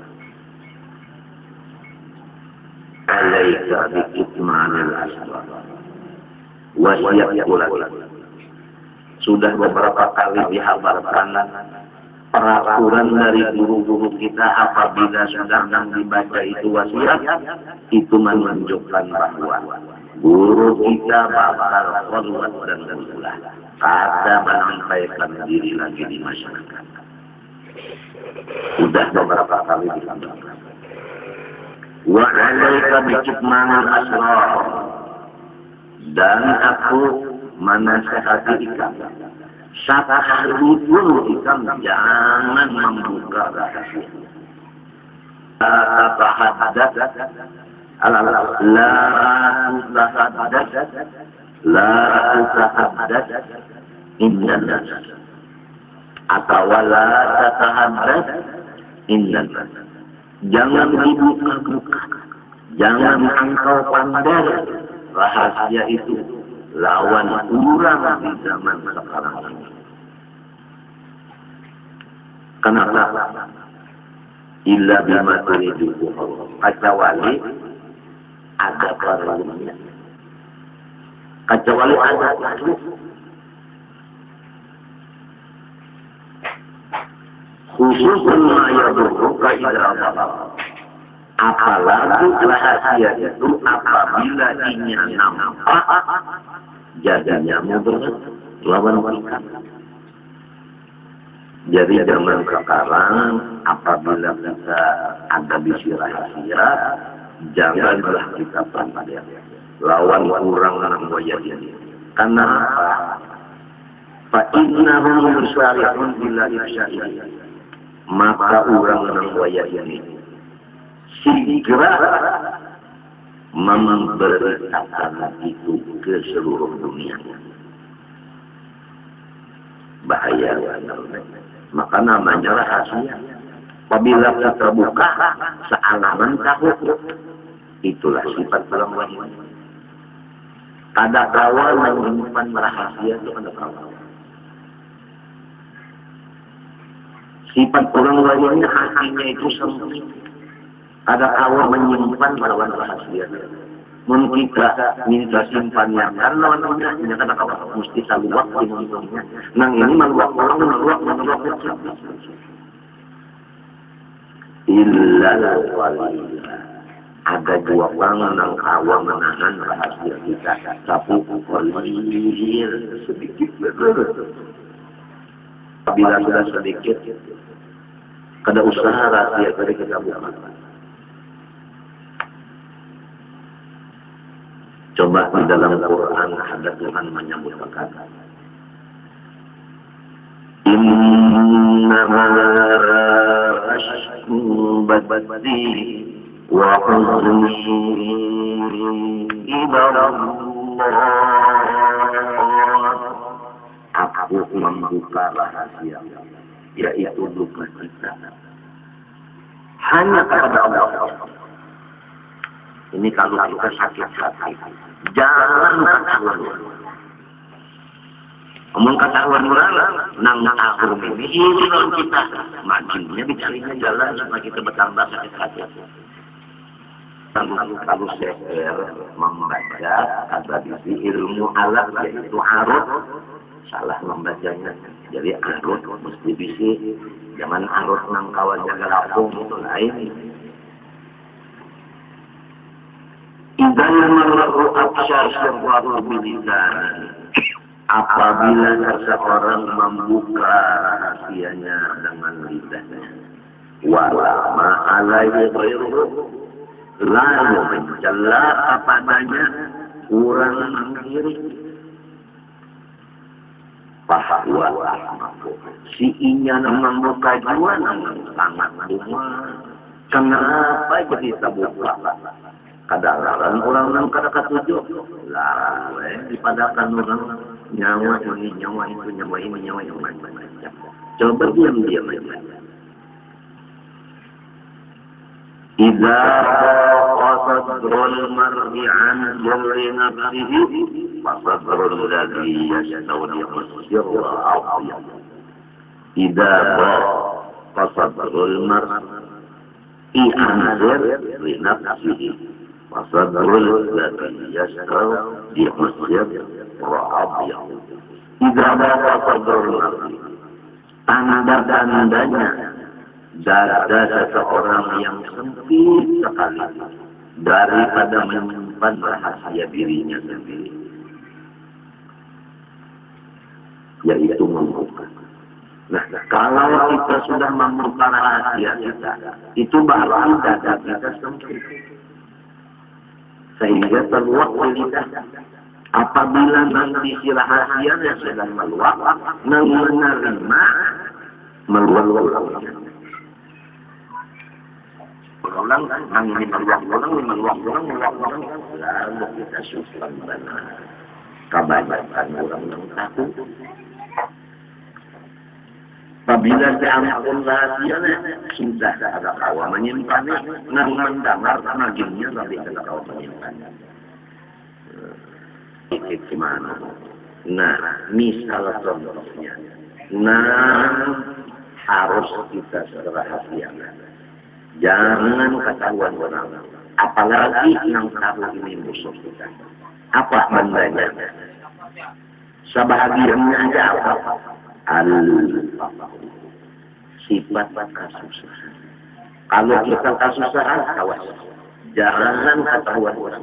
[SPEAKER 1] Alaika bikitmanil asrar wasiat ulat. Sudah beberapa kali dihabarkan peraturan dari guru-guru kita apabila sedang dibaca itu wasiat, itu menunjukkan bahwa guru kita bakal hormat dan bersulah kata menyampaikan diri lagi di masyarakat. Sudah beberapa kali dihabarkan. Wa alaika bikitmanil asrar, dan aku menasihati ikan, sakalipun ikan jangan membuka rahasia. La tahaddas, la tahaddas, la tahaddas, indan nas. Atau la tahaddas, indan nas. Jangan dibuka-buka, jangan engkau pandai rahasia itu lawan orang di zaman sekarang ini. Kenapa? Illa bima turidu kecuali ada perlunya. Kecuali ada perlu. Khususun ma'yadurruka idha Allah. Apalagi rahasia itu apabila inya nampak jadinya mudarat lawan kita. Jadi zaman sekarang apabila kita ada bisi rahasia, janganlah kita pandai lawan orang yang wajib. Karena apa? Fa innahum yusarihun bila ifsya'ih. Maka orang yang wajib ini segera memberitakan itu ke seluruh dunia. Bahaya. Maka namanya rahasia. Apabila kita buka sealaman tahu, itulah sifat dalam wahyu. Ada kawal yang menyimpan rahasia itu ada kawal. Sifat orang wahyu hatinya itu sempit. Ada kawal menyimpan melawan rahasia. Mungkin kita minta simpannya kan lawan dunia ini kan kawal mesti selalu waktu untungnya. Nang ini maluak orang maluak maluak Illa wali. Ada dua orang yang kawal menahan rahasia kita. Tapi walir sedikit betul. Bila sudah sedikit, kada usaha rahasia dari kita buka. Coba di dalam Quran ada Tuhan menyebutkan Innama بثي وحزني إلى الله. Aku membuka rahasia, yaitu duka kita hanya kepada Allah. Ini kalau kita sakit hati, jangan ketahuan. Omong ketahuan murah, nang tahu ini, ini kalau kita majunya dicarinya jalan supaya kita bertambah sakit hati. Kalau kalau seher membaca ada di ilmu alat yaitu arut, salah membacanya. Jadi arut mesti bisi, jangan arut nang kawan jaga lapung itu lain. Idan marru absyar syarwahu bilisan. Apabila seseorang membuka rahasianya dengan lidahnya, wala ma'alaihi ghairuhu, lalu mencela kepadanya orang kiri, bahwa si inya membuka jua sangat bunga. Kenapa jadi terbuka? Kadang-kadang orang-orang kada ketujuh lah, dipadakan orang nyawa ini, nyawa itu, nyawa ini, nyawa yang macam-macam. Coba diam-diam aja. Idza qasadrul mar'i an dhurri nafsihi fasadrul ladhi yastawdi'u sirra a'yad. Idza qasadrul mar'i an dhurri nafsihi fasadrul ladhi yastawdi'u sirra a'yad. Idza qasadrul mar'i, tanda-tandanya dada seseorang yang sempit sekali daripada menyimpan rahasia dirinya sendiri, yaitu membuka. Nah, kalau kita sudah membuka rahasia kita, itu berarti dada kita sempit sehingga terluap lidah. Apabila nanti si rahasianya sedang meluap, nang menerima meluap-luapnya. Ulang, nang meluap-luap, meluap-luap, meluap-luap, lalu kita susun benar. Kebanyakan orang yang takut. Apabila diampun rahasianya, sudah ada kawan menyimpannya, nang mendengar maginya tapi ada kawan menyimpannya. Itu gimana? Nah, misal contohnya, nah harus kita serahasiakan. Jangan ketahuan orang, apalagi yang tahu ini musuh kita. Apa bandanya? Sebahagiannya aja apa? Al sifat kasusahan. Kalau kita kasusahan, awas. Jangan ketahuan orang.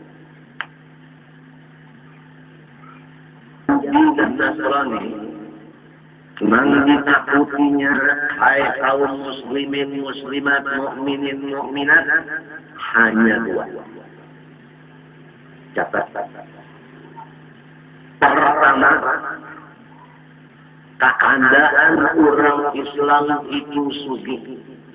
[SPEAKER 1] Dan Nasrani memang ditakutinya hai kaum muslimin muslimat mukminin mukminat hanya dua. Catat. Pertama, keadaan orang Islam itu sugih.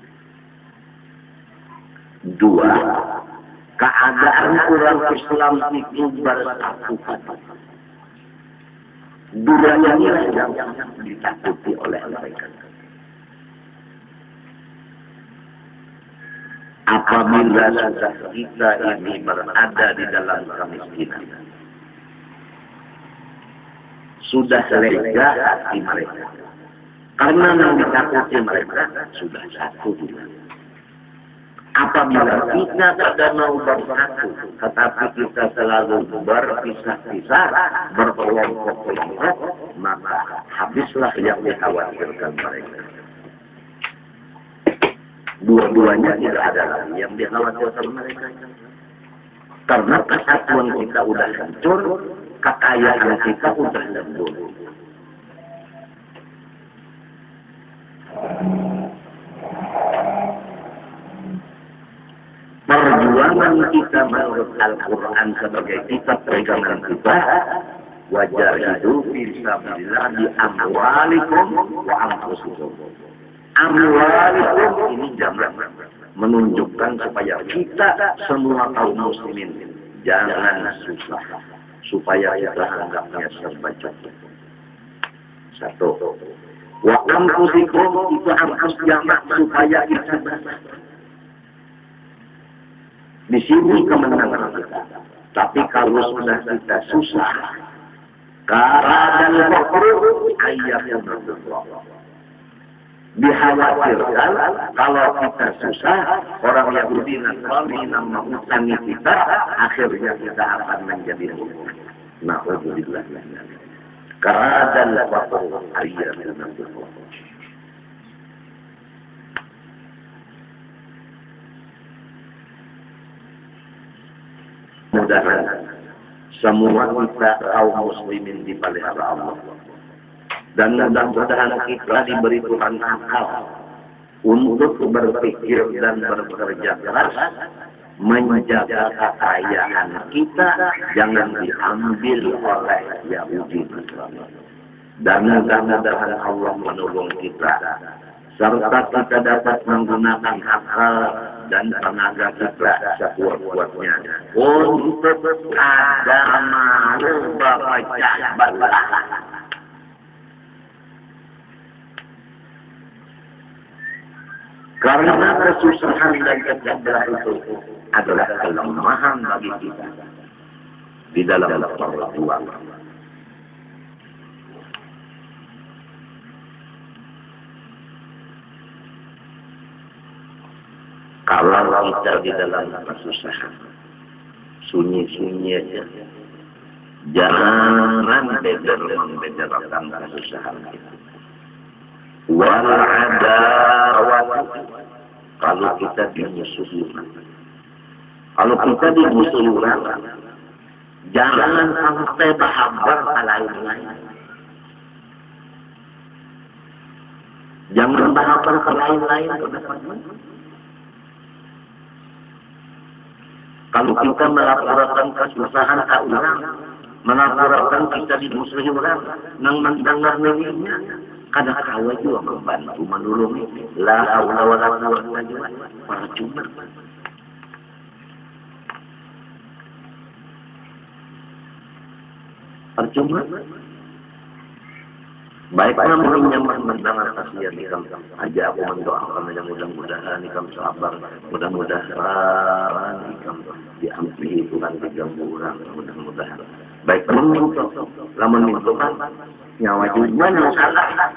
[SPEAKER 1] Dua, keadaan orang Islam itu bersatukan. Dua ini yang ditakuti oleh mereka. Apabila sudah kita ini berada di dalam kemiskinan, sudah lega hati mereka. Karena yang ditakuti mereka sudah satu juga. Apabila kita tidak mau bersatu, tetapi kita selalu berpisah-pisah, berkelompok-kelompok, maka habislah yang dikhawatirkan mereka. Dua-duanya tidak ada lagi yang dikhawatirkan mereka. Karena kesatuan kita sudah hancur, kekayaan kita sudah lembur. Perjuangan kita menurut Al-Quran sebagai kitab pegangan kita, wajahidu fi sabilillah bi amwalikum wa anfusikum. amwalikum ini jamak menunjukkan supaya kita semua kaum muslimin jangan susah, supaya kita anggapnya serba cukup. Satu. Wa anfusikum itu harus jamak supaya kita besar. Di sini kemenangan kita. Tapi kalau sudah kita susah, karadal fakru ayyakun Allah. Dikhawatirkan kalau kita susah, orang Yahudi Nasrani nama utangi kita, akhirnya kita akan menjadi rugi. Na'udzubillah. Karadal fakru ayyakun Allah. Mudah-mudahan semua kita kaum muslimin dipelihara Allah. Dan mudah-mudahan kita diberi Tuhan akal untuk berpikir dan bekerja keras menjaga kekayaan kita jangan diambil oleh Yahudi. Dan mudah-mudahan Allah menolong kita serta kita dapat menggunakan akal dan tenaga kita sekuat-kuatnya untuk agama berpecah belah. Karena kesusahan dan kejadian itu adalah kelemahan bagi kita di dalam perlakuan. Kalau kita di dalam kesusahan, sunyi-sunyi aja, jangan beder membederakan kesusahan kita. Wal adawat, kalau kita dimusuhi, kalau kita dimusuhi orang, jangan sampai berhabar ke lain-lain. Jangan berhabar ke lain-lain ke depannya. Kalau kita melaporkan kesusahan ke orang, melaporkan kita dimusuhi orang, nang mendengar nyanyinya, kadang kawa juga membantu menolong. La haula wala quwwata illa billah. Percuma. Percuma. Baiklah menyampaikan mendengar kasihan ikam aja aku mendoakan yang mudah-mudahan ikam sabar, mudah-mudahan ikam diampuni Tuhan diganggu orang, mudah-mudahan. Baik meminta, lamun minta nyawa juga yang salah.